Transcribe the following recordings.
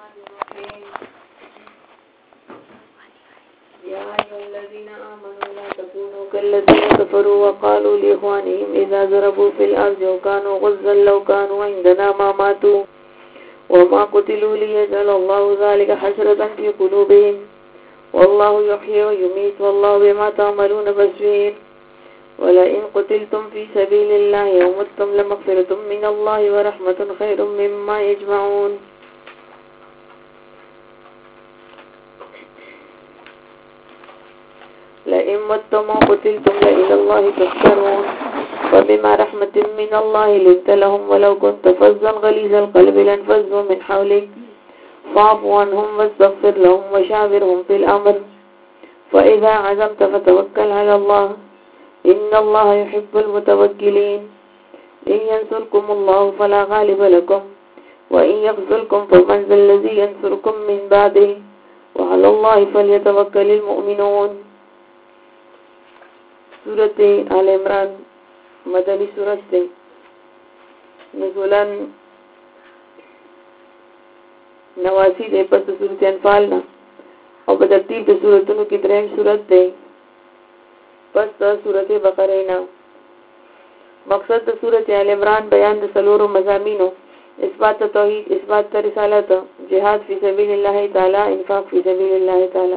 يا أيها الذين آمنوا لا تكونوا كالذين كفروا وقالوا لإخوانهم إذا ضربوا في الأرض وكانوا غزا لو كانوا عندنا ما ماتوا وما قتلوا ليجعل الله ذلك حسرة في قلوبهم والله يحيي ويميت والله بما تعملون بصير ولئن قتلتم في سبيل الله أو متم لمغفرة من الله ورحمة خير مما يجمعون. لئن متم وقتلتم لإلى الله تحشرون فبما رحمة من الله لنت لهم ولو كنت فظا غليظ القلب لانفضوا من حولك فاعف عنهم واستغفر لهم وشاورهم في الأمر فإذا عزمت فتوكل على الله إن الله يحب المتوكلين. إن ينصركم الله فلا غالب لكم وإن يخذلكم فمن ذا الذي ينصركم من بعده وعلى الله فليتوكل المؤمنون. سورة آل عمران مدنی سورت تے نزولاً 89 دے پس سورت انفال نا او بدرتیب دے سورتونو کی درہم سورت تے پس سورت بقرہ نا. مقصد دے سورت آل عمران بیان دے سلورو مضامینو اثبات توحید، اثبات رسالت، جہاد فی سبیل اللہ تعالی، انفاق فی سبیل اللہ تعالی.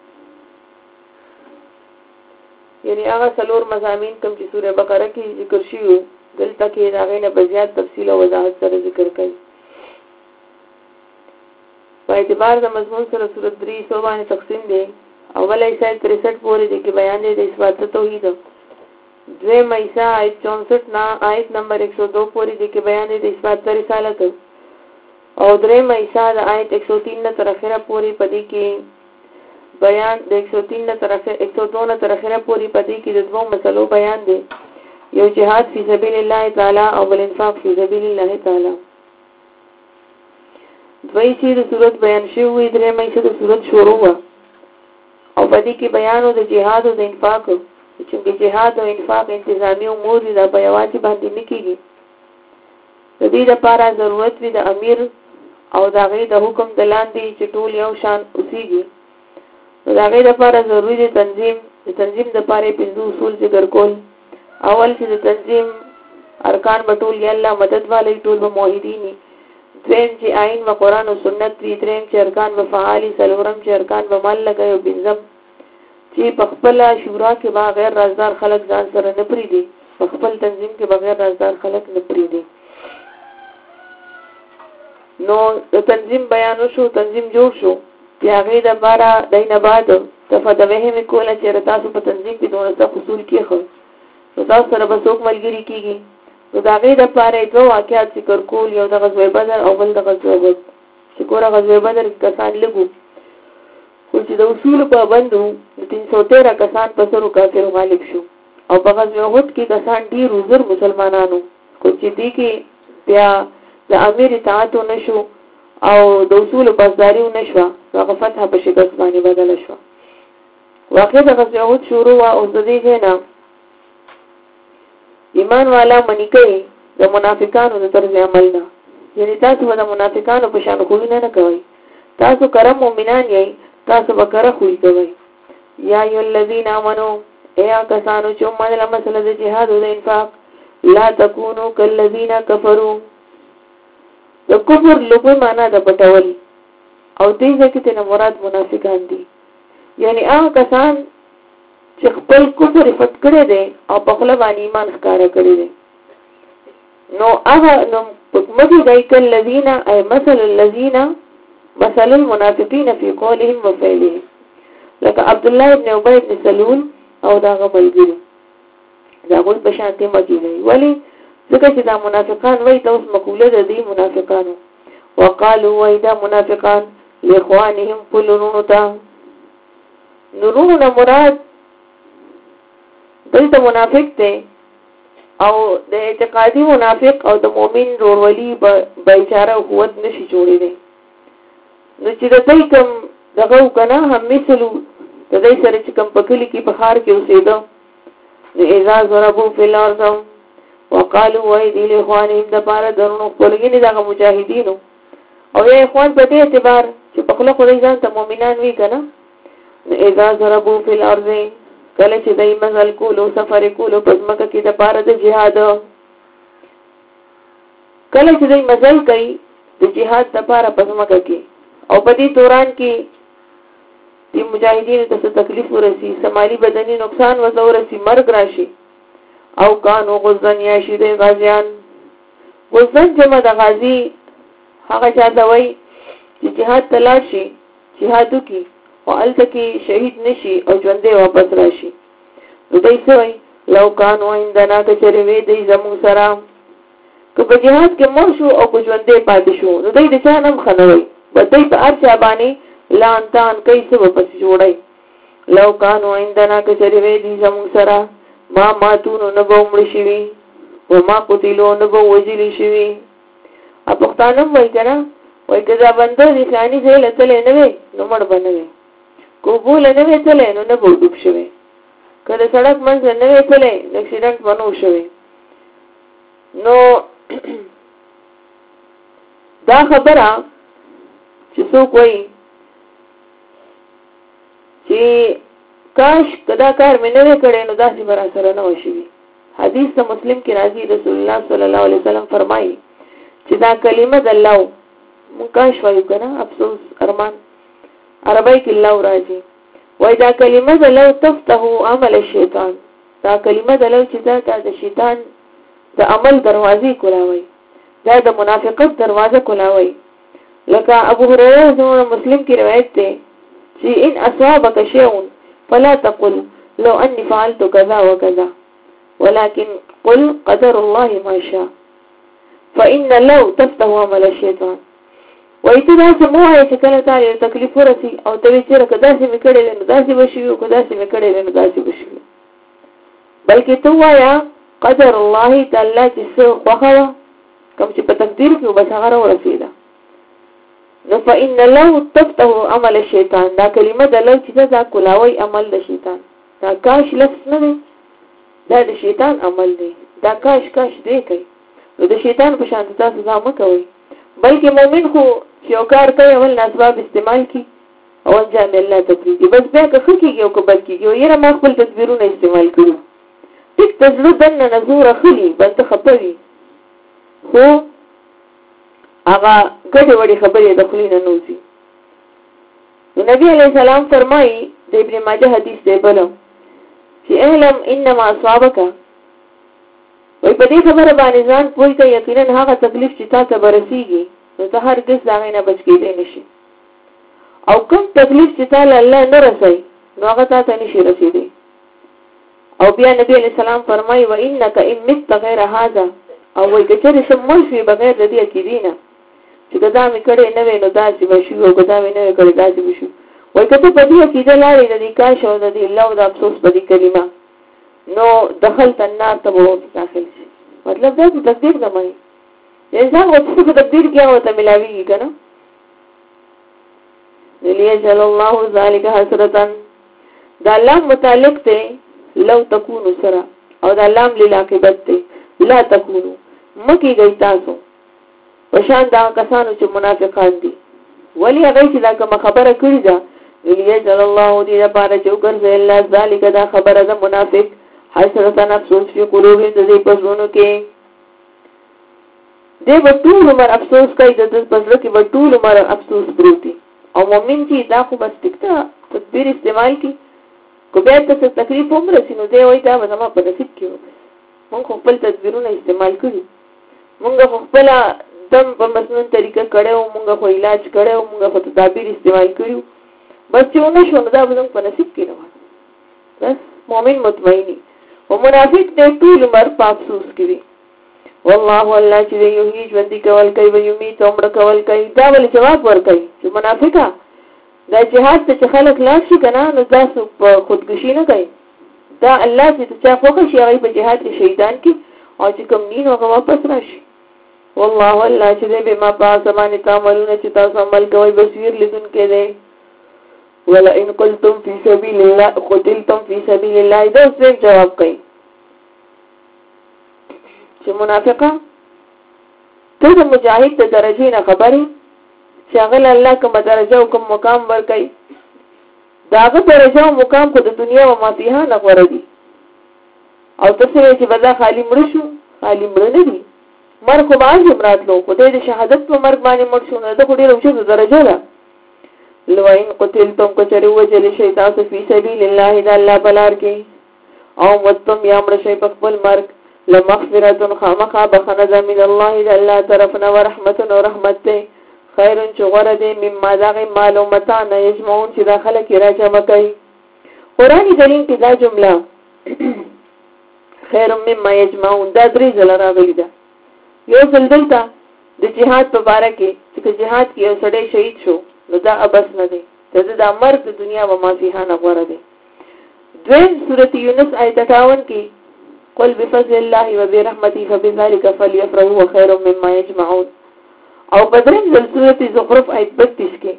یعنی هغه سلور مضامین کوم چې سوره بقره کې ذکر شوی دلته کې دا غینه بزیات تفصیل او وضاحت سره ذکر کړي. په اعتبار د مضمون سره سوره 300 باندې تقسیم دي. اوله ایسه 63 پورې د کې بیان دی د اثبات توحید. دویم ایسه آیت 64 نا آیت نمبر 102 پورې د کې بیان دی د اثبات رسالت. او دریم ایسه د آیت 103 تر اخره پورې پدې کې بیان د 103 تر 102 تر اخره پورې پدې کې د دوه مسلو بیان دی. یو جهاد فی سبیل الله تعالی او بل انفاق فی سبیل الله تعالی. دوی چې د صورت بیان شوی درې مې چې د صورت شروع و او پدې کې بیان د جهاد او د انفاق چې جهاد او انفاق انتظامی امور دي د بیاواتی باندې نکېږي. د دې لپاره ضرورت وي د امیر او د هغه د حکم دلاندې چې ټول یو شان اوسېږي. د هغه لپاره ضروری دی تنظیم لپاره پنځه اصول ذکر کول. اول چې د تنظیم ارکان بټول یا الله مدد والے ټول به موحدین. دویم چې آئین و قرآن او سنت وی. دریم چې ارکان به فعالی. څلورم چې ارکان به مال لګي. او پنځم چې په خپل شورا کې با غیر رازدار خلک ځان سره نه پریدي. په خپل تنظیم کې بغیر رازدار خلک نه پریدي. نو تنظیم بیان شو، تنظیم جوړ شو. بیا غي د بارا دینه بعد تفدوه می کوله چې تاسو په تنظیم کې دوه اصول کې خو تاسو سره به څوک ملګری کیږي. نو دا غي د پاره دوه واقعات ذکر کول. یو د غزوه بدر او بل د غزوه احد. چې ګوره غزوه بدر کسان لګو خو چې د اصول په بندو 313 کسان په سرو کافر غالب شو. او په غزوه احد کې کسان ډیر زر مسلمانانو خو چې دې کې بیا د امیر اطاعت نشو او د اصول پاسداري نشو. هغه فتح په شکست باندې بدل شو. واقع د غزوه احد شروع او د دې نه ایمان والا منی کوي د منافقانو د طرز عمل نه. یعنی تاسو د منافقانو په شان خو نه کوي. تاسو کرم مؤمنان یې، تاسو به کړه خو کوي. یا ای الذین آمنو ایا کسانو چې موږ مسله د جهاد او د انفاق لا تکونو کالذین کفروا. د کفر لغوي معنا د پټول او دې ځکه ته مراد منافقان دي. یعنی هغه کسان چې خپل کفر فت کړی دي او په خپل باندې ایمان ښکارا کړی دي. نو هغه نو مګي دای کله الذين اي مثل الذين مثل المنافقين في قولهم وفعلهم. لکه عبد الله ابن ابي بن سلول او دا غملګری دا غوښ بشانته مګي دی. ولی ځکه چې دا منافقان وای د اوس مقوله د دې منافقانو وقالوا وایدا منافقان لاخوانهم قلونتا. نورونه مراد دلته منافق دی او د اعتقادي منافق او د مؤمن ورولي به اشاره قوت نشي جوړې دي. نو چې د دې کوم دغه کنه هم مثلو د دې سره چې کوم پکلي کې بخار کې اوسېدو د اعزاز وربو فلارض وقالوا وایدی لاخوانهم د پاره درنو خپلګنی دغه مجاهدینو او یا اخوان په دې اعتبار چې په خله خدای ځان ته مؤمنان وی کنه اذا ضربوا في الارض کله چې دای مزل کولو سفر کولو په ځمکه کې د پاره د جهاد کله چې دای مزل کوي د جهاد د پاره په ځمکه کې او په دې دوران کې د مجاهدینو ته تکلیف ورسي سمالي بدني نقصان ورسي مرګ راشي او کانو غزن یا شید غازیان غزن جمع د غازی هغه چاته وای چې جهاد تلاش شي جهادو کې او الته کې شهید نشي او ژوندې واپس راشي نو دوی سوي لو کانو عندنا کچری وی دی زمو سره که په جهاد کې مو شو او کو ژوندې پاتې شو نو دوی د چا نم خنوي بدای په ارچا باندې لانتان کیسه واپس جوړي لو کانو عندنا کچری وی دی زمو سره ما ماتونو نبو مړ شي او ما قتلو نبو وجلی شي ا پښتانم وای کنه وای کدا بندر دي خاني ځای لته نه وي نو مړ بنوي کو بول نه وي تله نو نه بو ډوب شوی کله سړک منځ نه وي تله اکسیډنټ بنو شوی نو دا خبره چې څوک وایي چې کاش کدا کار مې نه کړې نو داسې برا سره نه وشي حدیث ته مسلم کې راځي رسول الله صلی الله علیه وسلم فرمایي چې دا کلمه د الله مونږ کاش وایو کنه افسوس ارمان عربی کې الله راځي وای دا کلمه د لو تفتح عمل الشیطان دا کلمه د لو چې دا د شیطان د عمل دروازې کولاوي دا د منافقت دروازه کولاوي لکه ابو هريره زموږ مسلم کې روایت ده چې ان اصابك شيء فلا تقل لو اني فعلت كذا وكذا ولكن قل قدر الله ما شاء فإن لو تفتح عمل الشيطان وایته دا سموه چې کله تعالی تکلیف ورسي او ته چې کداسې میکړې نو داسې وشي او کداسې میکړې نو داسې وشي بلکې ته وایا قدر الله تعالی چې څو خوخه کوم چې په تقدیر کې وبسغره ورسیدا نو فإن لو تفتح عمل الشيطان دا کلمه د لو چې دا کولاوي عمل د شیطان دا کاش لفظ نه دی دا د شیطان عمل دی دا کاش دی کوي نو د شیطان په شان تاسو ځم کوي بلکې مؤمن خو چې او کار کوي اول اسباب استعمال کی او انجام الله تکلیف بس بیا که خکېږي او که بد کېږي او یره ما خپل تدبیرونه استعمال کړو ټیک تزړه دنه نزور اخلي بل ته خبري خو هغه ګډه وړي خبرې د خلینو نوځي نو نبی علیہ السلام فرمایي د ابن ماجه حدیث دی بلو چې علم انما اصابک وای په دې خبره باندې ځان پوي ته یقینا هغه تکلیف چې تاسو برسيږي نو ته هرگز دا نه بچ کېدې نشي او کوم تکلیف چې تعالی الله نه رسي نو هغه تاسو نشي رسیدي او بیا نبی علیہ السلام فرمایي و انک ان مت غیر هذا او وای کچې سمول شي بغیر د دې عقیدینه چې دا مې کړې نه وینو دا چې بشو او دا مې نه کړې دا چې بشو وای کته په دې عقیده لاري د دې کاش او د دې الله او د افسوس په دې کلمه نو دخلت النار ته وو داخل شي مطلب دا چې تقدیر زمای انسان وڅ په تقدیر کې او ته ملاوي کنه ليجعل الله ذلك حسرتا دا لام متعلق ته لو تكونوا سرا او دا لام للعاقبت ته لا تكونوا مکی گئی تاسو وشان دا کسانو چې منافقان دي ولی هغه چې دا کوم خبره کړی دا ليجعل الله دې لپاره چې وګرځي الله ذلك دا خبره ده منافق حسرتا افسوس فی قلوبهم دې پسونو کې دې وټول عمر افسوس کوي د پسړه کې وټول عمر افسوس پروتي او مؤمن چې دا خو بس ټکتا تدبیر استعمال کی کو بیا ته تکلیف عمر سينو دی وای دا زما په نصیب کې مونږ خپل تدبیرونه استعمال کړی مونږ خپل دم په مسنون طریقه کړو مونږ خو علاج کړو مونږ خو تدابیر استعمال کړو بس چې ونه شو دا زما په نصیب کې نه بس مؤمن مطمئنی او منافق دې ټول عمر په افسوس کوي والله الله چې یو هیڅ ودی کول کوي و یمي تومړه کول کوي دا ول جواب ور کوي چې منافقا دا جهاد ته خلک لا شي کنه نو تاسو په خودکشي نه کوي دا الله چې تاسو فوق شي هغه په جهاد کې شهیدان کی او چې کوم نین هغه واپس راشي والله الله چې به ما پاس باندې تعملونه چې تاسو عمل کوي بصیر لیدون کې دی ولا ان قلتم في سبيل الله قتلتم في سبيل الله دا څه جواب کوي چې منافقه ته د مجاهد د درجې نه خبرې چې هغه الله کوم درجه او کوم مقام ورکړي داغه درجه او مقام کو د دنیا او ما فيها نه غوړه دي او تاسو چې بدا خالی مړ شو خالی مړ نه دي مرګ خو باندې مراتلو خو د شهادت په مرګ باندې مړ شو نه د خو ډېر اوچه درجه ده لوین قتلتم کچری وجل شي تاسو فی سبیل الله د الله بلار کې او متم یا مړ شي په خپل مرګ لمغفرة خامخا بخنه من الله د الله طرفنا ورحمت او رحمت ده خیر چغره ده مما دغه معلوماتان یجمعون چې داخله کې راجمع کوي قرآنی دلیل کې دا جمله خیر مما یجمعون دا درې ځله راغلي ده یو ځل دلته د جهاد په اړه کې چې جهاد کې یو سړی شهید شو نو دا ابس نه دی دا مرګ د دنیا و ما فيها نه غوړه دی دویم سورۃ یونس آیت 58 کې قل بفضل الله وبرحمته فبذلك فليفرحوا خير مما يجمعون او بدرین ځل سورۃ زخرف آیت 32 کې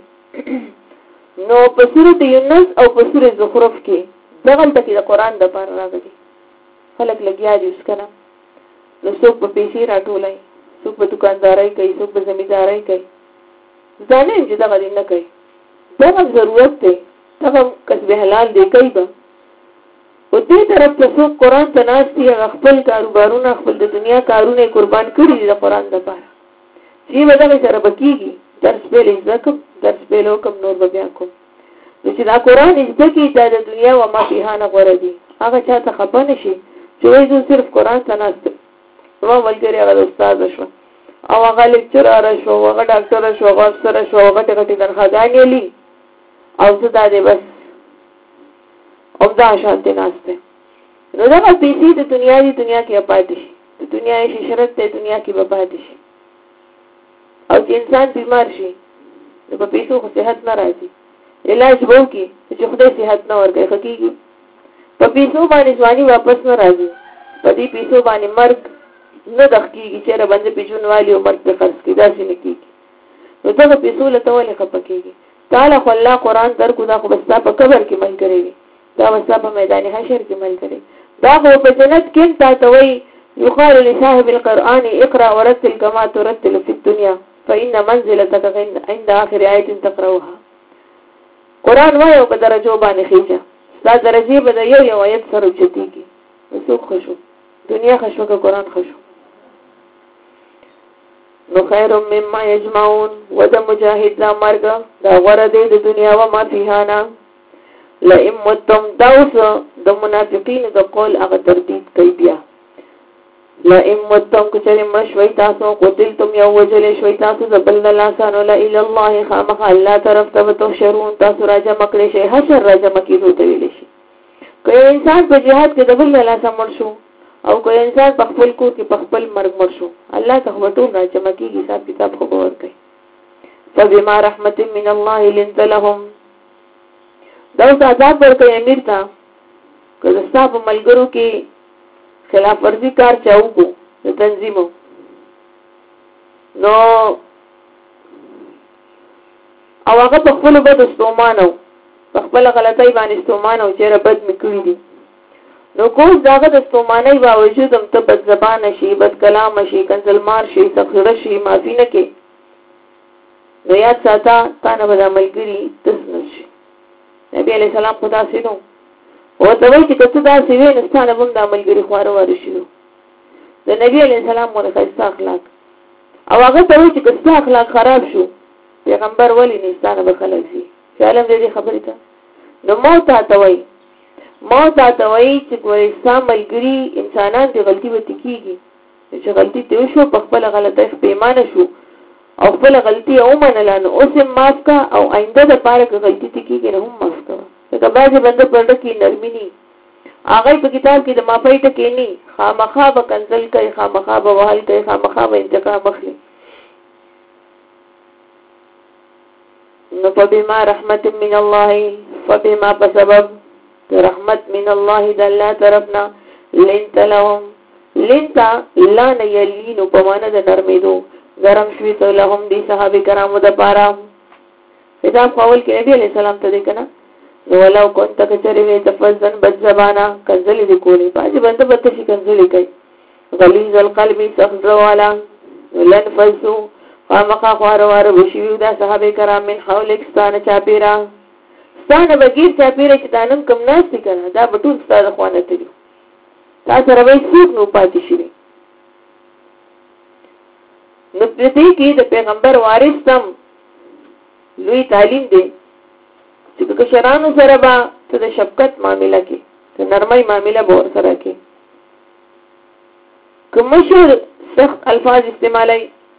نو په سورۃ یونس او په سورۃ زخرف کې دغه تکي د قران د پاره راغلي خلک لګیا دي وسکنه نو څوک په پیسې راټولای څوک په دکاندارۍ کوي څوک په زمیندارۍ کوي ځانې چې دا غوډه نه کوي دا ضرورت دی دا کسب حلال دی کوي به او دې طرف ته څوک قران ته ناشتي خپل کاروبارونه خپل د دنیا کارونه قربان کړي دي د قران لپاره چې ودا سره بکیږي درس په لږکم درس په لوکم نور بیا کوم چې دا قران دې کې د دنیا او ما فيها نه غوړه دي هغه چاته خپه نشي چې وایي صرف قران ته ناشته نو ولګری هغه استاد شو او هغه لیکچرر شو هغه ډاکټر شو هغه افسر شو هغه ټکټي تنخواهګانې لې او څه دا دی بس او دا شانته ناشته نو دا پیسې د دنیا کې پاتې شي د دنیا یې شرط ته دنیا کې به پاتې شي او چې انسان بیمار شي نو په پیسو خو صحت نه راځي علاج وو کې چې خدای صحت نه ورکړي حقيقي په پیسو باندې ځواني واپس نه راځي په دې پیسو باندې مرګ نه دخکیږي چې را باندې پیجون والی او مرګ په خرڅ کې داسې نه کیږي نو دا پیسو له تولې خپکیږي تعالی خو الله قران درکو دا خو بس په قبر کې مل کوي دا بس په میدان حشر کې مل کوي دا خو په جنت کې تا وی يقال لصاحب القرآن اقرأ ورتل كما ترتل في الدنيا فإن منزلتك عند آخر آية تقرأها قرآن وایو په درجو باندې خېجه دا درجه به یو آیت سره چتیږي وسو خوشو دنیا خوشو که قرآن خوشو نو خیر مما یجمعون وذ مجاهد لا مرګ دا غره دی د دنیا و ما فيها نا لئن متم دوس د منافقین د قول هغه تردید کوي بیا لئن متم کچری مشوي تاسو قتلتم یو وجل شوي تاسو زبل لاسانو لا اله الله خامخ الله طرف ته تشرون تاسو راځه مکړې شي حشر راځه مکې دوی ته ویل شي کوي انسان په جهاد کې د بل لاسه مړ شو او کوئی انسان په خپل کور کې په خپل مرګ مړ شو الله ته وټول راځي مکه حساب کتاب خبر کوي فبما رحمت من الله لنت لهم دا عذاب ورکوي امیر ته که صاحب ملګرو کې خلاف ورزي کار چاو کو د تنظیمو نو او هغه په خپل بد استومانو په خپل غلطۍ باندې استومانو چې ربد میکړي دي نو کوز داغه د استومانۍ باوجود هم ته بد زبان شي بد کلام شي کنزلمار شي سخره شي معافي نه کې نو یاد ساته تا نه به ملګري تسنه شي نبی علیہ السلام خدا سينو او ته وایي چې کته دا سوي نستانه هم د ملګري خواره واره شي د نبی علیہ السلام مونږه اخلاق او هغه ته وایي چې کته اخلاق خراب شو پیغمبر ولی نستانه به خلک شي علم دې خبرې ته نو موت ته وایي ما ته وایي چې ګورې ملګري انسانان د غلطي وتی کیږي چې غلطي ته شو په خپل غلطۍ پیمانه شو او خپل غلطي او منله نو اوس معاف کا او آینده د پاره کې غلطي کیږي نه هم معاف کا دا بعضې بنده پرده کې نرمي ني هغه په کتاب کې د معافۍ ټکي ني خامخا به کنزل کوي خامخا به وهل کوي خامخا به انتقام اخلي نو فبما رحمت من الله فبما بسبب رحمت من الله د الله طرفنا لنت لهم لنت لان یلین په معنا د نرمیدو گرم شوی ته لهم دي صحابه کرامو د پاره خطاب قول کې نبی علیہ السلام ته کنه نو ولو كنت کچری تفزن بزبانا کنزل دي کولی باندې بنده بته شي کنزل کوي غلیظ القلب سخر والا لن فسو خامخا خواره وشوي دا صحابه کرام من حولک ستانه چاپیرا ستانه بغیر چاپیرا چې دانم کم ناس دي کنه دا بټول ستاره خوانه تلو تا سره وای څوک نو پاتې شي نو دې کې د پیغمبر وارث تم لوی تعلیم دی چې کشرانو سره با ته د شفقت معاملې کې ته نرمۍ معاملې به ور سره کې کوم مشهور سخت الفاظ استعمالای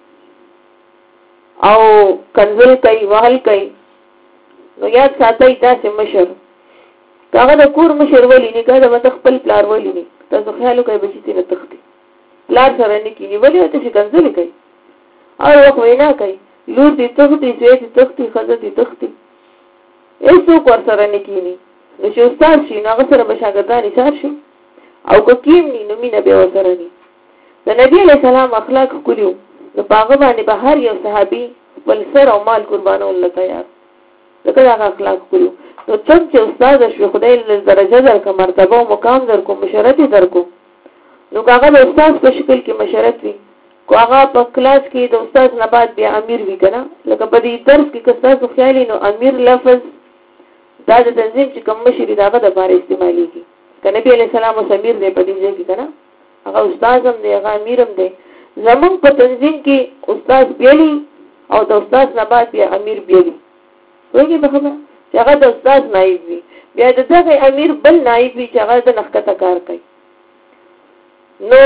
او کنزل کوي وهل کوي نو یاد ساتئ تاسو مشر کاغه د کور مشر ولی نه کاغه د خپل پلار ولی نه تاسو خیال کوئ بچی ته تختی پلار سره نه کینی ولی ته څنګه کنزل کوي او وخت وینا کوي لور دې تختی زوی دې تختی خزه دې تختی ایسو کور سره نه کینی نو چې استاد شي نو هغه سره بشاګردانی سره شي او کوکیم ني نو مینه به وسره ني د نبی علیہ السلام اخلاق کړیو نو پاغه باندې بهر یو صحابي بل سر او مال قربانول تیار دغه اخلاق کړیو نو څنګه استاد شو خدای له درجه درک مرتبه او مقام درکو مشرت درکو نو هغه د استاد په شکل کې مشرت وي کو هغه په کلاس کې د استاد نه بعد بیا امیر وی کنه لکه په دې درس کې کستاسو خیالي نو امیر لفظ دا د تنظیم چې کوم مشر دغه د بار استعماليږي کنه نبی علیہ السلام او سمیر دې په دې ځای کې کنه هغه استاد هم دی هغه امیر هم دی زمون په تنظیم کې استاد بیلی او د استاد نه بعد بیا امیر بیلی وایي په خبره چې هغه د استاد نائب وي بیا دغه امیر بل نائب وي چې هغه د نخکته کار کوي نو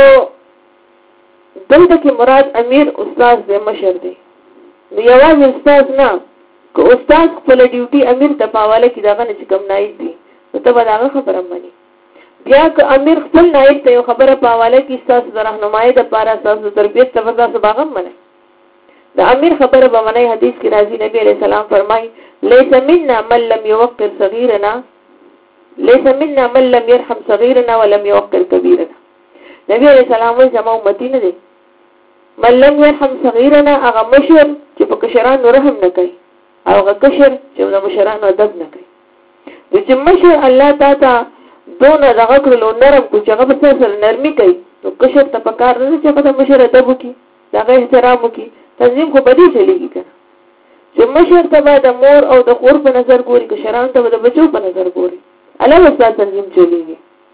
دلته کې مراد امیر استاد دی مشر دی نو یوازې استاد نه که استاد خپل ډیوټي امیر ته پاواله کې دغه نه کوم نائب دی نو ته به دغه خبره مانی بیا که امیر خپل نائب ته یو خبره پاواله کې استاد د راهنمایي د پاره اساس تربیت ته ورته باغم منه د امیر خبره به منه حدیث کې راځي نبی عليه السلام فرمای ليس منا من لم يوقر صغيرنا ليس منا من لم يرحم صغيرنا ولم يوقر كبيرنا نبی عليه السلام وایي زموږ امتی نه دي من لم يرحم صغيرنا هغه مشر چې په کشرانو رحم نه کوي او هغه کشر چې د مشرانو ادب نه کوي د چې مشر الله تعالی دونه دغه کړلو نرم کو چې هغه په سر نرمي کوي نو کشر ته پکار نه چې هغه مشر ادب وکي دغه احترام وکي تنظیم خو بدی چلیږي کنه چې مشر ته د مور او د خور په نظر ګوري کشران ته د بچو په نظر ګوري علاوه ستاسو تنظیم چلیږي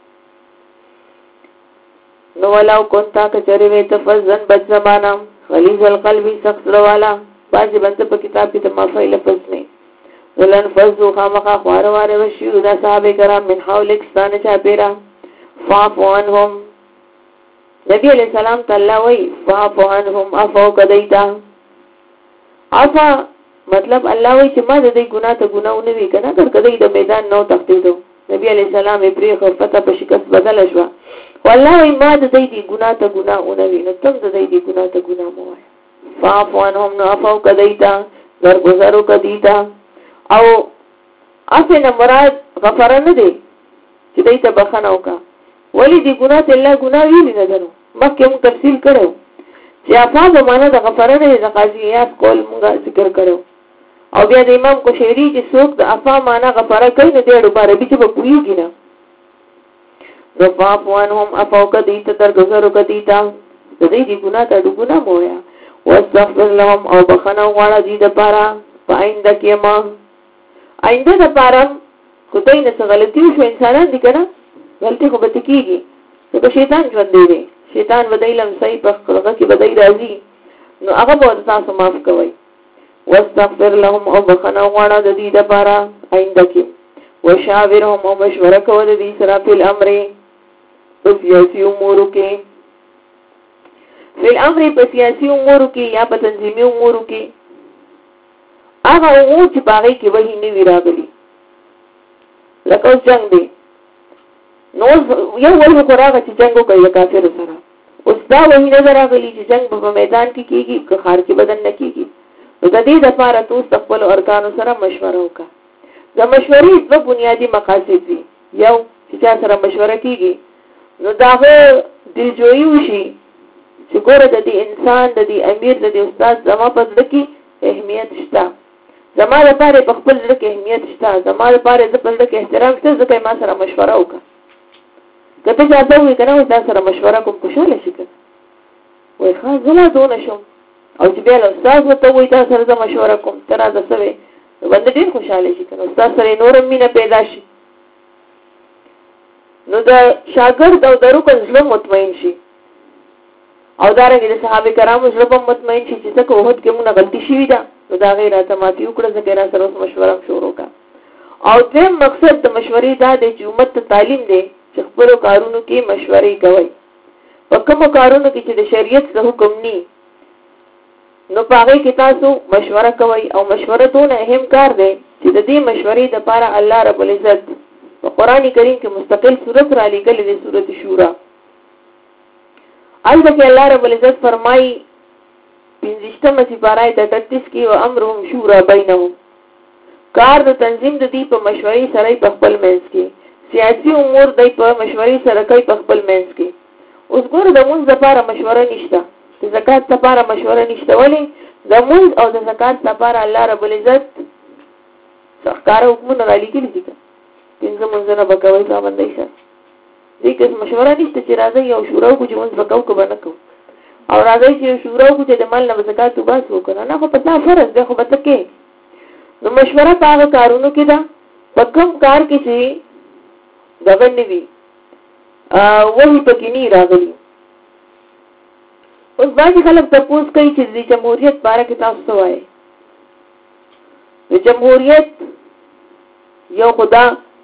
نو ولو كنت کچری وې تفزن بد زمانہ غلیظ القلب سخت والا باندې بنت په کتاب کې تمافه لفظ نه ولن فزو خامخا خواره وشیو دا صحابه کرام من حولک ستانه چا پیرا فاعفو عنهم نبی علیہ السلام تعالی وی فاعفو عنهم عفو کدیتا عفا مطلب الله وی چې ما د دې ګناه ته ګناونه وی کنه تر کدی د میدان نو تختیدو نبی علیہ السلام یې پری خفته په شکست بدل شو والله ما د دې ګناه ته ګناونه وی نو تم د دې ګناه ته ګناه مو وای فاعفو عنهم عفو کدیتا درگذرو کدیتا او افنه مراد غفر نه دی چې دای ته بخنه وکا ولی دی ګناه ته الله ګناه ویلی نه درو مکه موږ تفصیل کړو چې افا په معنا د غفر نه د قاضیات کول موږ ذکر کړو او بیا د امام کوشيري چې څوک د افا معنا غفر کوي نه دی دوباره به چې په کویږي نه رفعوانهم افو کدی ته درگذرو کدی تا د دې ګناه ته ګناه مویا واستغفر لهم او بخنه غواړه دې د پاره پاینده کې ما آینده د پاره کوتای نه څه غلطي وشو انسانان دي کنه غلطي خو به کیږي چې شیطان ژوند دی شیطان بدایلم صحیح په خلقه کې بدای راځي نو هغه به تاسو معاف کوي واستغفر لهم او بخنه غواړه د دې د پاره آینده کې وشاورهم او مشوره کوي د دې سره په امر په سیاسي امور کې فل امر په سیاسي امور کې یا په تنظیمي امور کې هغه امور چې باغې کې وਹੀ نه ویراغلي لکه جنگ دی نو یو ولې کوراغه چې جنگ کوي کافر سره اوس دا وਹੀ نه راغلي چې جنگ په میدان کې کیږي که خار کې بدن نه کیږي نو د دې لپاره تاسو خپل ارکانو سره مشوره وکړه د مشورې په بنیادی مقاصد دي یو چې سره مشوره کیږي نو داغه دلجوئی وشي چې ګوره د دې انسان د دې امیر د دې استاد زما په ځل کې اهمیت شته زما لپاره په خپل ځل کې اهمیت شته زما لپاره د خپل ځل کې احترام شته ځکه ما سره مشوره وکړه کته چې تاسو وی کنه تاسو سره مشوره کوم خوشاله شي کنه وای خاص زما دون شم او چې بیا استاد وته وای تاسو سره مشوره کوم تر دا سوي باندې ډیر خوشاله شي کنه استاد سره نورم مینه پیدا شي نو دا شاګرد او درو کو ځل مطمئن شي او دا رنګه د صحابه کرامو ځل مطمئن شي چې څه کوهت کې مونږه غلطي شي دا نو دا غیر اتماتي وکړه چې را سره مشوره شروع کا او دې مقصد د مشورې دا دی چې امت ته تعلیم دی چې خپل کارونو کې مشورې کوي په کوم کارونو کې چې د شریعت څخه حکم ني نو پاره کې تاسو مشوره کوي او مشوره دونه اهم کار دی چې د دې مشورې لپاره الله رب العزت په قران کریم کې مستقل سورۃ را لګلې د سورۃ شورا البته الله رب العزت فرمایي 15مه سپاره د 33 کې او امرهم شورا بینهم کار د تنظیم د دې په مشورې سره په خپل منځ کې سیاسي امور د په مشورې سره کوي په خپل منځ کې اوس ګور د مونږ لپاره مشوره نشته د زکات لپاره مشوره نشته ولی د مونږ او د زکات لپاره الله رب العزت څخکار حکمونه را لیکلي دي پنځه مونږ نه بکوي پابندۍ سره دې کې مشوره نشته چې راځي یو شورا کو چې مونږ بکاو کو باندې کو او راځي چې شورا کو چې د مال نه زکات وباس وکړه نه خو پتا فرض دی خو پتا کې نو مشوره په کارونو کې دا په کوم کار کې چې دغه نیوي وہی پکې نه راغلي اوس باندې خلک تاسو کوي چې د جمهوریت باره کې تاسو وایي د جمهوریت یو خدا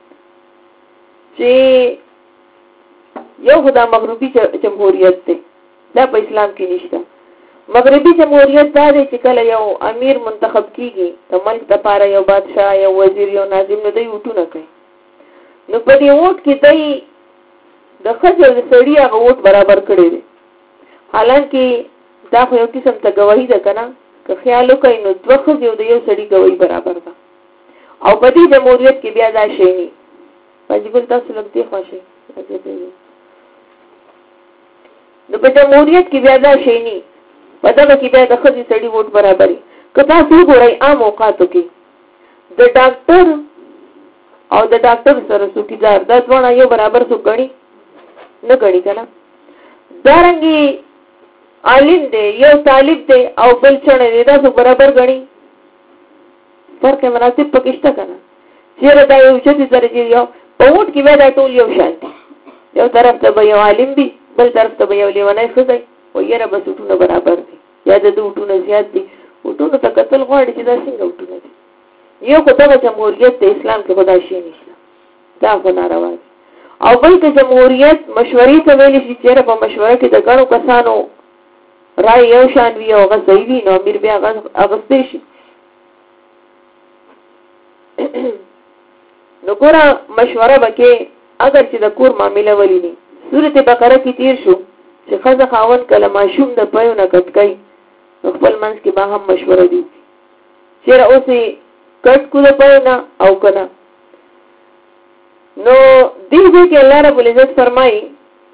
مغربي جمهوریت دی دا په اسلام کې نشته مغربي جمهوریت دا دی چې کله یو امیر منتخب کیږي د ملک لپاره یو بادشاه یو وزیر یو ناظم نه دی وټونه کوي نو په دې ووټ کې دی د خځې او د سړي هغه ووټ برابر کړی دی حالانکه دا خو یو قسم ته گواهی ده کنه که خیال وکړئ نو دوه ښځې او د یو سړي گواهی برابر ده او په دې جمهوریت کې بیا دا شی نه واجب تاسو لګتي خوشي نو په جمهوریت کې بیا دا شی نه په دغه کې بیا د ښځې سړي ووټ برابري که تاسو وګورئ عام اوقاتو کې د ډاکټر او د ډاکټر سره څوکیدار دا ځوان یو برابر څوک غني نه غني کنه دارنګي عالم دی یو طالب دی او بل چنه دی دا څو برابر غني فرق مناسب پکشته کنه چیرې دا یو چې درجه یو په وټ کې ودا ټول یو شان یو طرف ته یو عالم دی بل طرف ته یو لیونای خدای او یې را بسټونه برابر دي یا د دوټونه زیات دي وټونه ته قتل غواړي چې دا څنګه وټونه دي یو خدای جمهوریت د اسلام کې خدای شي نشته دا خو ناروا دي او بل که جمهوریت مشورې ته ویل شي چې په مشوره کې د ګڼو کسانو رائے یو شان وي او هغه صحیح وي نو امیر بیا اغوستی شي نو ګوره مشوره وکړي اگر چې د کور معامله ولي نه سورۃ بقره کې تیر شو چې ښځه خاوند کله ماشوم د پيو نه کټ کوي خپل منځ کې به هم مشوره دي چیرې اوسې کټ کو د پيو نه او کنه نو دې کې الله رب العزت فرمایي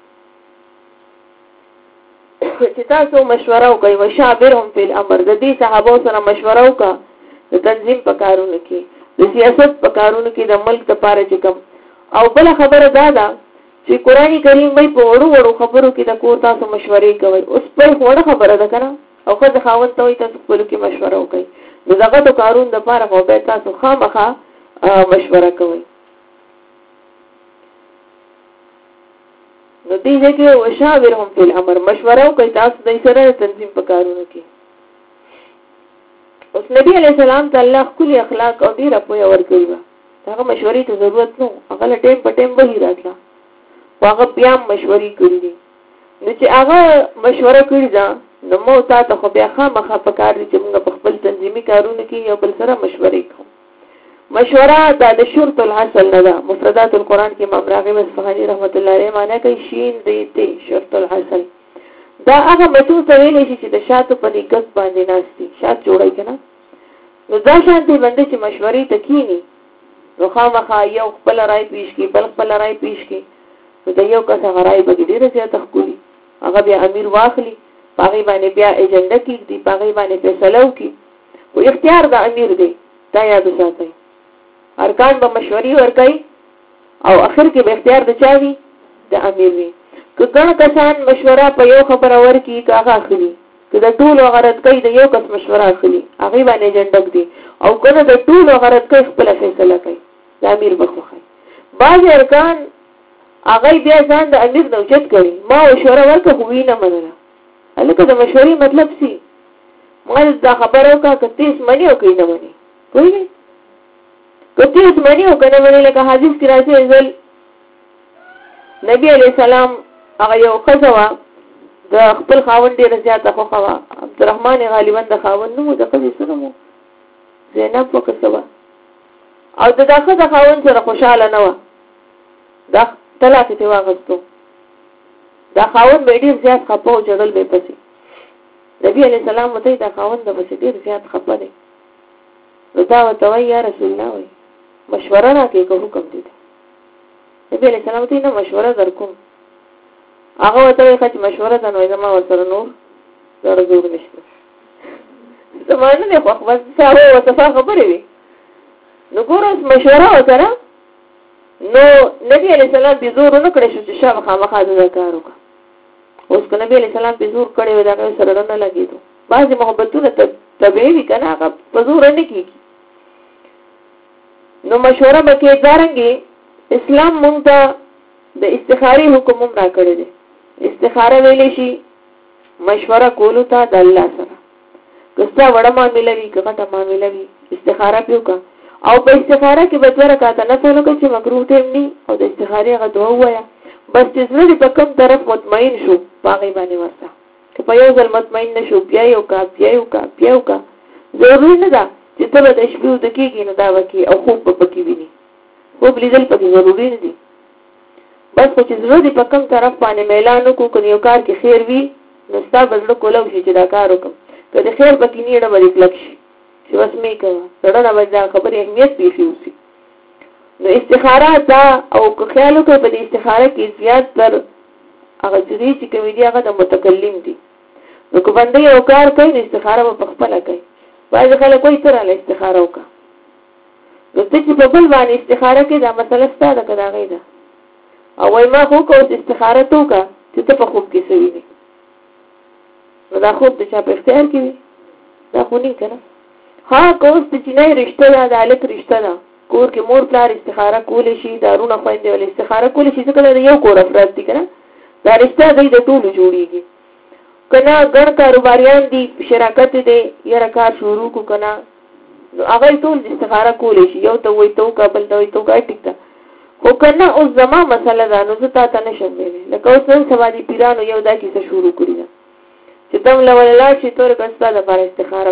چې تاسو مشوره وکړئ او شاورهم فی الامر د دې صحابه سره مشوره وکړه د تنظیم په کارونو کې د سیاست په کارونو کې د ملک لپاره چې کوم او بل خبره دا ده چې قرآن کریم وایي په وړو خبرو کې د کور تاسو مشورې کوئ اوس په وړه خبره ده کنه او خو خاوند ته وایي تاسو خپل کې مشوره وکړئ نو دغه د کارون لپاره خو به تاسو خامخا مشوره کوئ نو دې کې وشاورهم فی الامر مشوره کوي تاسو د سره تنظیم په کارونو کې اوس نبی علیہ السلام ته الله خپل اخلاق او ډیر په ورکړي هغه مشورې ته ضرورت نو هغه ټیم په ټیم به راتلا هغه بیا مشورې کړې دي نو چې هغه مشوره کړی دا نو مو ته خو بیا خامخا په کار دي چې موږ په خپل تنظیمي کارونو کې یو بل سره مشورې کوو مشوره د شرط الحاصل نه ده مفردات القرآن کې امام راغب اصفهاني رحمت الله علیه معنی کوي شین دیته شرط الحاصل دا هغه متو ته ویل شي چې د شاتو په نګس باندې ناشتي شات جوړای کنه نو دا شانتي باندې چې مشورې تکینی نو خامخا یو خپل رائے پیش کی بل خپل رائے پیش کی نو د یو کس غرای به ډیره زیاته خولي هغه بیا امیر واخلي پاغي باندې بیا ایجنډا کې دی پاغي باندې فیصله وکي او اختیار د امیر دی دا یاد ساتئ ارکان به مشورې ورکړي او اخر کې به اختیار د چا وي د امیر وي که ګڼ کسان مشوره په یو خبره ورکړي کاغه اخلي که د ټولو غرض کوي د یو کس مشوره اخلي هغه باندې جنډک دي او کنه د ټولو غرض کوي خپل فیصله کوي د امیر بخوخي بعض ارکان هغه بیا ځان د امیر نو چت کوي ما مشوره ورکه خو نه منله الکه د مشورې مطلب سي ما دا خبرو کا کتیس منی او کینه منی وایي کتیس منی او کنه منی لکه حدیث کې راځي ځل نبی علیہ السلام هغه یو قزوا د خپل خاوند ډیر زیاته خوخوا عبدالرحمن غالبا د خاوند نو د قضې سره مو زینب وکړه او دغه د خاوند سره خوشاله نه و دا طلاق ته واغستو دا خاوند به ډیر زیات خپه او جړل به پسي نبی علیہ السلام وته دا خاوند د بس ډیر زیات خپه دی دا وته یا رسول الله وي مشوره راکې کو حکم دي نبی علیہ السلام ته نه مشوره درکوم هغه وته چې مشوره ده نو زما ورسره نور درځو نشته زمانه نه خو بس ساوه وصفه خبرې وي نو ګورس مشوره وکړه نو نبی علیہ السلام به زور نه کړی چې شابه خامخا د کار وکړه اوس که نبی علیہ السلام به زور کړی و دا سره نه لګیدو بعضی محبتونه طبيعي وي کنه هغه په زور نه کیږي نو مشوره به کې دارنګي اسلام مونږ ته د استخاري حکم را کړی دی استخاره ویلې شي مشوره کولو ته د الله سره کستا وړه معاملې وی کټه معاملې وی استخاره پیو کا او په استخاره کې به تر کاته نه څنګه کوي چې مکروه ته ني او د استخاره غو دوا وایا بس چې زړه په کوم طرف مطمئن شو باغې باندې ورته که په یو ځل مطمئن نشو بیا یو کا ضروري نه ده چې ته د شپې د کېږي نه دا وکی او خوب په پکې ویني خوب لیدل پکې ضروري نه دي بس خو چې زړه دې په کوم طرف باندې اعلان وکړو که یو کار کې خیر وي نو ستا به زړه کولو شي چې دا کار وکړم که د خیر پکې نیډه به دې کلک شي چې بس مې کوه زړه نه به دا خبرې اهمیت پېښې وسي نو استخاره دا او که خیال وکړئ په دې استخاره کې زیات تر هغه چې کوي دي هغه د متکلم دي نو که بنده یو کار کوي نو استخاره به په خپله کوي بعضې خلک وایي ته راله استخاره وکړه نو ته چې په بل باندې استخاره کې دا مسله ستا ده که د هغې ده او وای ما خو کوس استخاره تو کا چې ته په خوب کې سوي دي نو دا خوب د چا په اختیار کې وي دا خو نه کنه ها کوس د چینای رشتہ ده د الک رشتہ ده کور کې مور پلار استخاره کول شي دارونه خويندې ول استخاره کول شي ځکه دا یو کور افراد دي کنه دا رشتہ د ټولو جوړیږي کنه ګڼ کاروباریان دي شراکت دي یره کار شروع کو کنه هغه ټول استخاره کول شي یو ته وای ته قبل ته وای ته ټیک ده خو کنه اوس زما مسله ده نو زه تا ته نشم ویلی لکه اوس نن سبا دي پیرانو یو دا کیسه شروع کړې ده چې تم لول لاړ شي تور کستا لپاره استخاره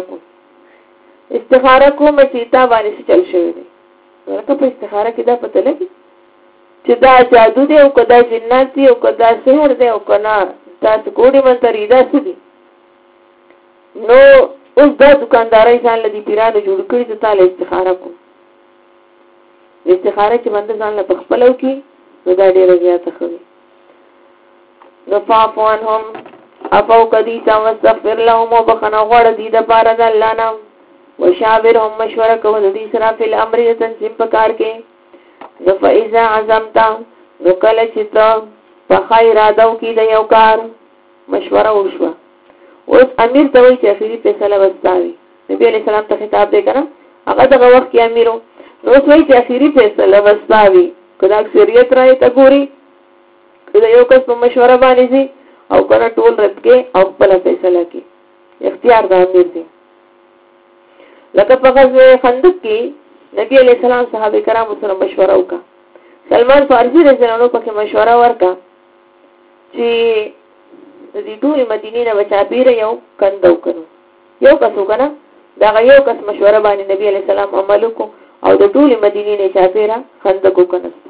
کوم چې تا باندې چل شوی دی ورته په استخاره کې دا پته لګي چې دا جادو دی او کدا جنات دی او کدا سحر دی او کنه تاسو کوډي منتري دا څه دي نو اوس دا دکاندارای ځان لدی پیرانو جوړ کړی ته تعالی استخاره کوم استخاره چې بنده ځان له خپلو کې نو دا ډیره زیاته خوي نو فافوان هم افو کدی تا واستغفر لهم وبخنا غړ دي د بار د الله نام وشاورهم مشوره کوي د دې سره په امر تنظیم پکار کې نو فاذا عزمت نو کله چې ته په خیر ادو کې د یو کار مشوره وشوه اوس امیر ته وایي چې اخیری فیصله وستاوي نبی علیہ السلام ته خطاب دی کنه هغه دغه وخت کې امیرو نو اوس وایي چې اخیری فیصله وستاوي کله اکثریت راي ته ګوري کله یو کس په مشوره باندې سي او کنه ټول رد کې او خپل فیصله کې اختیار د امیر دی لکه په غزوه خندق کې نبی علیہ السلام صحابه کرام سره مشوره وکړه سلمان فارسی رضی الله عنه په مشوره ورکړه چې د دې ټول مدینې نه بچابیره یو کندو کړو یو کسو کنه دا یو کس مشوره باندې نبی علیہ السلام عمل وکړو او د ټول مدینې نه چابیره خندق وکړو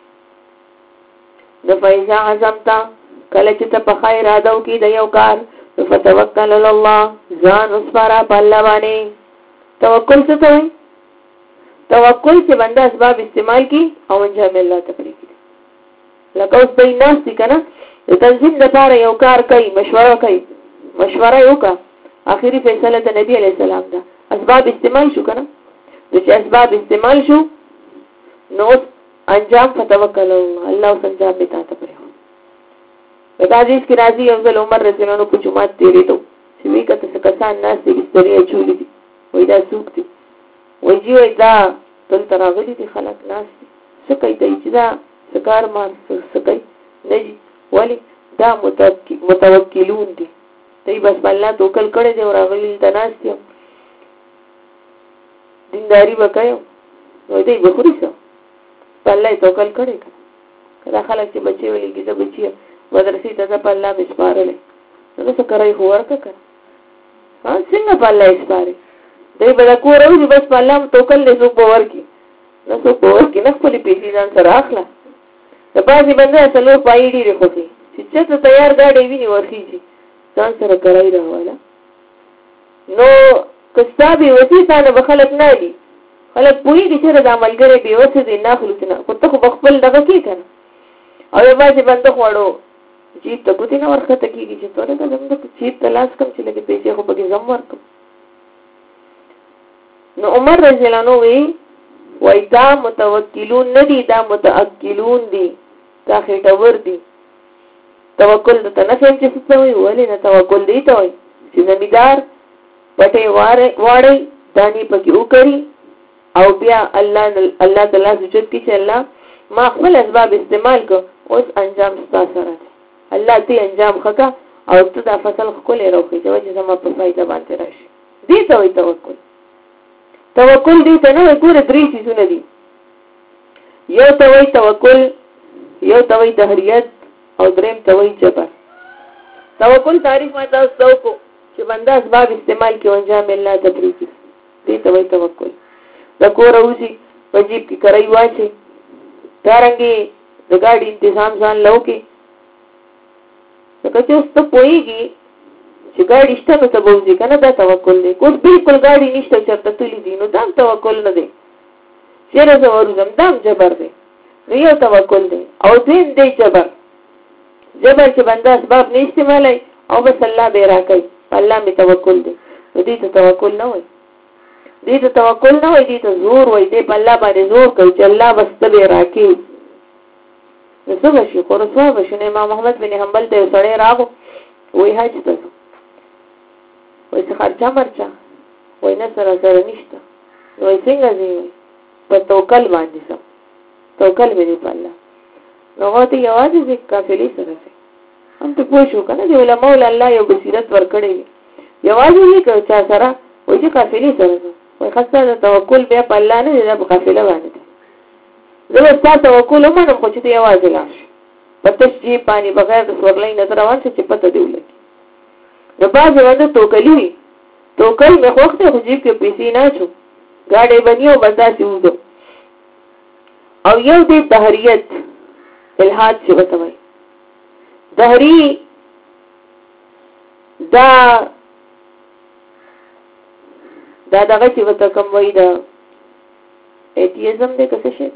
د فایزا عزمتا کله چې ته په خیر ادو کې د یو کار فتوکل علی الله ځان وسپاره په الله باندې توکل څه کوي توکل چې بنده اسباب استعمال کی او انجام الله ته پرېږدي لکه اوس په ناس دي کنه د تنظیم لپاره یو کار کوي مشوره یو کا اخیری فیصله ته نبی علیہ السلام دا اسباب استعمال شو کنه د چې اسباب استعمال شو نو انجام فتوکل الله انجام به تاسو پرې دا حدیث کې راځي یو ځل عمر رضی الله عنه په جمعه تیرې ته چې وی کته څه کسان ناس دي بسترې چولې دي وای دا څوک دي وای جی وای دا تل تراغلي دي خلک ناس دي څه کوي دی چې دا څه کار ما څه کوي نه دي ولی دا متوکلون دي دی بس الله توکل کړي دی او راغلي د ناس دي دینداری وکایو نو دی بخوري څه په الله توکل کړي کله خلک چې بچي ولېږي د بچي مدرسې ته په الله مسپارلې نو څه کوي خو ورکه کړه څنګه په الله اسپاري دی به کور او بس په الله توکل له څوک باور کی نو څوک باور کی نه خپل پیسې ځان سره اخلا د بازي بنده سلو پایډي رخصي چې ته تیار غاډي ویني ورخيږي ځان سره کرای راواله نو کستابي وتی ثانه بخلک نه دي خلک پوری چې د عملګری به وسه دي نه خلصنه خو ته خپل دغه کې کنه او یو بازي بنده خوړو چې ته کوتي نه ورخته کیږي چې تور دا زموږ چې تلاش کوم چې لګي پیسې خو به زم ورکم نو عمر رضی الله عنه وی دا متوکلون ندي دا متأکلون دي دا خېټور دي توکل د تنفهم چې څه وي ولې نه توکل دی ته وي چې زمیدار پټه واړی دانی پکې وکړي او بیا الله تعالی سجد کی چې الله ما خپل اسباب استعمال کو اوس انجام ستا سره الله دې انجام خکا او ته دا فصل خپل راوخي چې زما په فائدہ باندې راشي دې ته وي توکل توکل دې ته نه ګوره درې څه دي یو ته وي توکل یو ته وي دهریت او دریم ته وي جبر توکل تعریف ما تاسو کو چې بنده اسباب استعمال کوي انجام الله تبریک دې ته وي توکل د کور اوسي وجيب کی کرای واچي دارنګي د ګاډي تنظیم ځان لوکي لکه چې ته پويږي چې ګاډي شته نو ته بوزي کنه دا توکل دی کوم بالکل ګاډي نشته چرته تللی دي نو دا توکل نه دی چیرې زه ورزم دا جبر دی یو توکل دی او دین دی جبر چې بنده اسباب نه استعمالای او بس الله به راکړي الله می توکل دی دې ته توکل نه وای دې ته توکل نه وای دې ته زور وای دې په الله باندې زور کوي چې الله بس ته راکړي نو شي خو رسول بشنه امام محمد بن حنبل ته سړی راغو وای حج ته وای څه خرچه مرچا وای نه سره نشته وای څنګه دی په توکل باندې سم توکل مې په الله نو هغه یوازې د کافلی سره هم ته پوه شو کنه دی علماء الله یو بصیرت ورکړي یوازې یې کوي چې سره وای چې کافلی سره وای خاصه توکل بیا په الله نه دی په کافله باندې زه تاسو توکل ومنم خو چې یوازې لاش پته چې پانی بغیر د سورلای نه روان چې پته دی ولګي د باز باندې توکل مې خوخته خو جیب کې پیسې نه شو گاډي بنیو برداشت وځو او یو دې دهریت الہاد چې وتوي دهری دا دغه چې وته کوم وای دا ایتیزم دې څه شي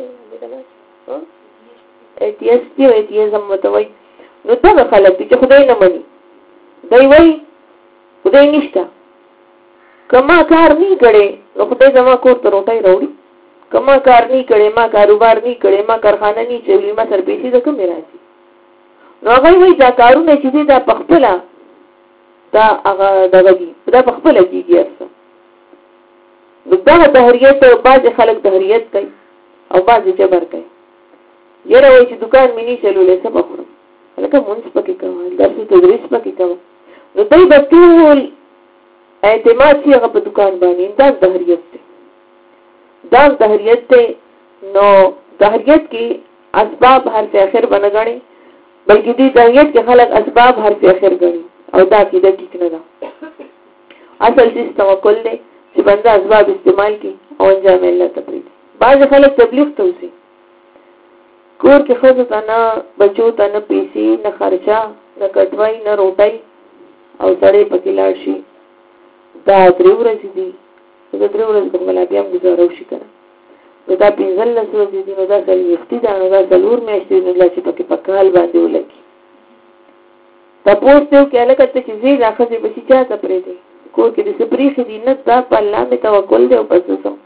ایتیزم وتوي نو څنګه خلک چې خدای نه مني دوی وای خدای نشته کما کار نه کړي نو خدای زما کور ته روټي راوړي کما کار نه کړي ما کاروبار نه کړي ما کارخانه نه چولې ما سر پیسې د کوم راځي نو هغه وای دا کارونه چې دا پخپله دا هغه دغه دا پخپله کیږي اصلا دا دهریت بعض خلک دهریت کوي او بعض جبر کوي یره وای چې دکان مینی چلولې څه بخورم لکه مونږ پکې کوم درس تدریس پکې کوم نو دوی به ټول اعتماد چې هغه په دکان باندې دا دهریت دی دا دهریت دی نو دهریت کې اسباب حرف اخر بنګړي بلکې دې دهریت کې خلک اسباب حرف اخر غړي او دا کې د ټیک نه ده اصل چې توکل دی چې بنده اسباب استعمال کی او انجام الله تبریک بعض خلک تبلیغ ته وسی کور کې خزه ته نه بچو ته نه پیسې نه خرچا نه کټوای نه روټای او سړی پکې لاړ شي دا درې ورځې دي دا درې ورځې کومه بیا هم گزارو شي کنه دا پنځل لسو دي نو دا سړی یختي دا نو دا ضرور میاشتې نو لا چې پکې پکال باندې ولګي تاسو ته کې الګ ته چې زی راخذې بشي چا ته پرې دي کور کې د سپریخ دي نه دا په الله می توکل دی او پس سم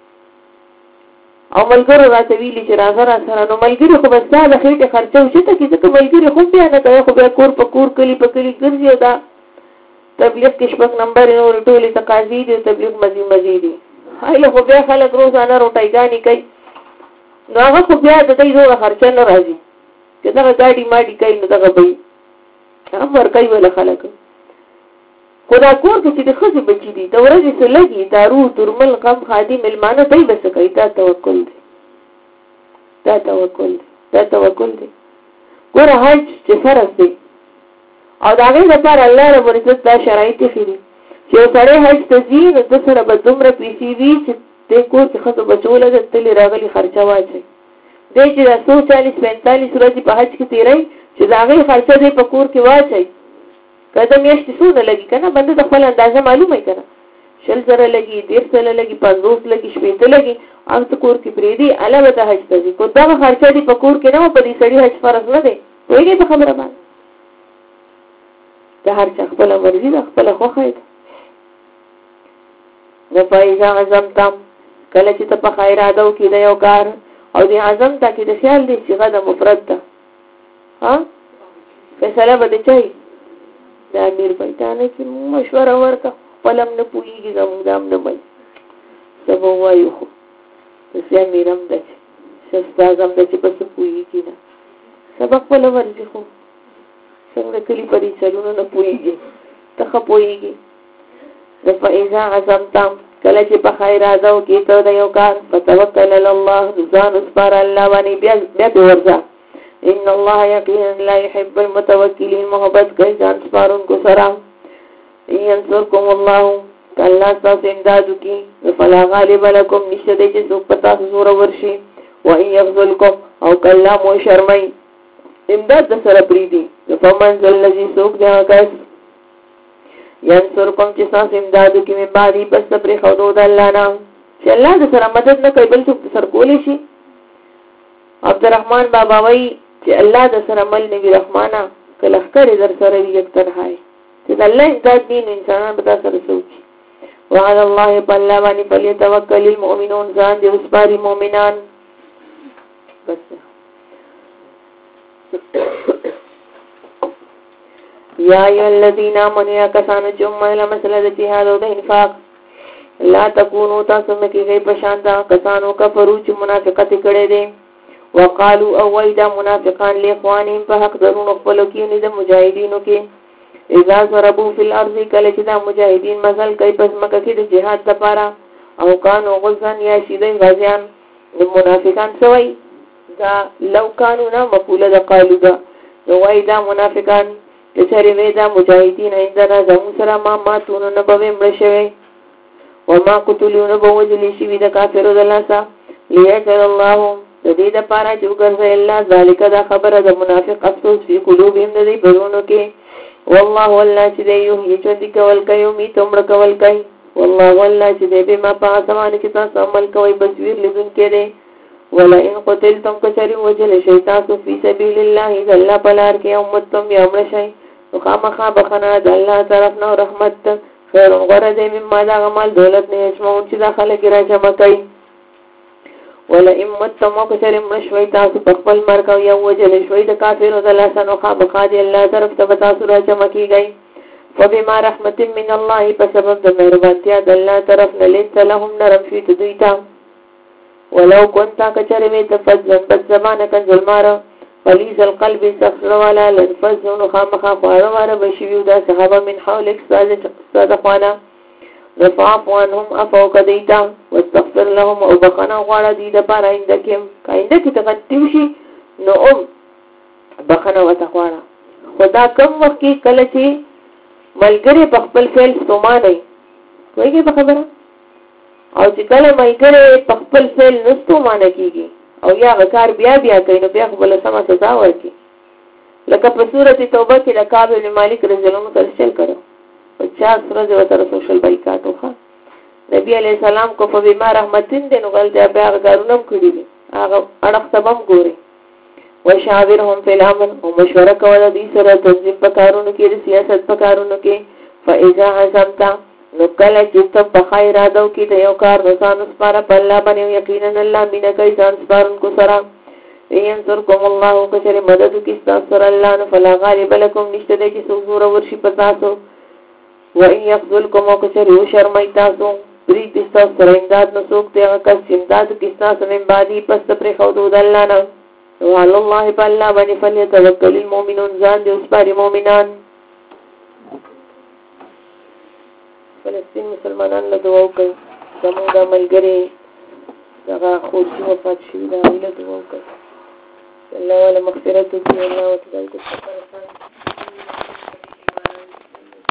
او ملګرو راته ویلي چې راځه را سره نو ملګری خو بس دا د خېټه خرچو شته چې ته ملګری خو بیا نه کوي خو بیا کور په کور کلی په کلی ګرځي دا تبلیغ کې شپږ نمبر نور ټولې تقاضي دي تبلیغ مزي دي هاله خو بیا خلک روزانه روټایګانی کوي نو هغه خو بیا د دې زوړه خرچه نه راځي چې دا ګاډي ماډي کوي نو دغه به هم ورکوي ولا خلک خدا کور کې چې د خزي بچی دي د ورځې څه لګي دارو ترمل غم خادي ملمانه دی بس کوي دا توکل دی دا توکل دی ګوره حج چې فرض دی او دا غي لپاره الله رب عزت دا شرایط خېری چې سره حج تزین د سره به دومره پیسې وي چې د کور کې خزو بچوله د تل راغلي خرچه واچي د چې 140 45 ورځې په حج کې تیرای چې دا غي خرچه دې په کور کې واچي کله میاشتې څونه لګي کنه بنده د خپل اندازه معلومه کنه شل زره لګي 1.5 سره لګي 50 لګي 70 لګي او ته کور کې پریدي علاوه د حج ته کو دا خرچه دې په کور کې نه په دې سړي حج فرض نه دی وایي په خبره باندې د هر چا خپل مرزي د خپل خوخه ده د فایزه اعظم تام کله چې ته په خیر اده کې د یو کار او د اعظم ته کې د خیال دي چې غدا مفرد ده ها فیصله به چي د امیر پټانه کې مشوره ورکا پلم نه پويږي زموږ دام نه وای سبا وایو خو چې امیرم ده چې ستاسو د چې پس پويږي نه سبق په لورځي خو څنګه کلی پرې چلونه نه پويږي ته پويږي د فایزه اعظم تام کله چې په خیر راځو کې ته د یو کار فتوکل علی الله ځان اسپار الله باندې بیا ورځه ان الله یقینا لا يحب المتوکلین محبت کوي ځان اسپارونکو سره ينصركم الله کله تاسو امداد کی فلا غالب لكم نشته چې څوک پتا زور ورشي و ان يغزلكم او کله مو شرمای امداد د سره پریدي فمن الذي سوق ده کس ينصركم چې تاسو امداد کی من بعد بس پر حدود الله نه چې الله د سره مدد نه کوي بل څوک سر کولی شي عبدالرحمن بابا وای چې الله د سره مل نبی رحمانا کله خیر در سره یک تنهاي چې الله امداد دین انسانان به سره سوچي وعلى الله بالله باندې فليتوکل المؤمنون ځان دې وسپاري مؤمنان بس یا ایها الذين آمنوا کسانو چې موږ مسله د جهاد او د انفاق لا تکونو تاسو مکه غي پشاندا کسانو کفرو چې منافقت کړي دي وقالو او وایدا منافقان لاخوانهم په حق درونو خپل کې نه د مجاهدینو کې اذا ضربوا في الارض کله چې د مجاهدین مثال کوي پس مکه کې د جهاد لپاره او کانو غزان یا شیدای غازیان د منافقان سوی دا لو کانو نه مقوله د قالو دا نو وایدا منافقان چې سره ودا مجاهدین عندنا زمو سره ما تونو نه به مرشوي وما قتلوا نه به وجلی شي د کافرو د لاسه ليجعل الله د دې لپاره چې وګرځي الله ذالک دا خبره د منافق افسوس په قلوبهم د دې برونو کې والله والله چې دی یو چې دې کول کوي می تمړه کول کوي والله والله چې دې به ما په اسمان کې تاسو عمل کوي بصیر لذن کړي ولا ان قتلتم کشری وجل شیطان فی سبیل الله ذل بلار کې امتم یامر شي خامخا بخنه د الله طرف نه رحمت خیر غره دې مما دا عمل دولت نه شمو چې داخله کې راځم کوي ولا امتم کشری مشوي تاسو په خپل مرګ او یو وجل شوي د کافرو د لاسنو خامخا دې الله طرف ته تاسو راځم کیږي فبما رحمت من الله بسبب د مهربانتیا د الله طرف نه لته لهم نرم فی تدیتا ولو كنت کچره می تفضل بد زمانه کن ظلماره فلیز القلب سخر ولا لنفذون خامخا خواره بشیو دا صحابه من حولک صادقوانا رفعف وانهم افوق دیتا واستغفر لهم او بخنا غواره دیده پارا اندکیم که اندکی تغتیوشی نو بخنا و تخواره خدا کم وقت کی کلچی ملگری پخپل فیل ستومانی کوئی گئی بخبره او چې کله ملګری په خپل فعل نستو معنی کیږي او یا غکار بیا کوي نو بیا خپل سم سزا ورکړي لکه په سورته توبه کې د کعب بن مالک رضی الله عنه ترشل کړو 50 ورځې وتر سوشل بایکاټ وکړ نبی علیہ السلام کو په بما رحمتین دینو غل دی بیا غارونم کړی دي هغه اړه سبم ګوري وشاورهم فی الامر او مشوره کوله دي سره تنظیم په کارونو کې سیاست په کارونو کې فاذا عزمت نو کله چې ته په خیر ادو کې د یو کار نسان سپاره په الله باندې یقینا الله مینه کوي ځان سپارونکو سره ينصركم الله کشر مدد کی تاسو سره الله نه فلا غالب لكم نشته چې څوک زور ورشي په تاسو وَإِن يَخْذُلْكُمْ وَكَشَرِهُ شَرْمَئِ تاسو برید استاس سر امداد نسوک دیغا کس امداد کستاس من بعدی پس پر خودود اللہ نا وعلى الله بالله بني فليتوكل المؤمنون ځان دې اوس پاري مؤمنان فلسطین مسلمانان له دعا وکړي زموږ د ملګري دغه خوشي وفات شوي دا له دعا وکړي الله ولا مغفرت وکړي الله وتعالى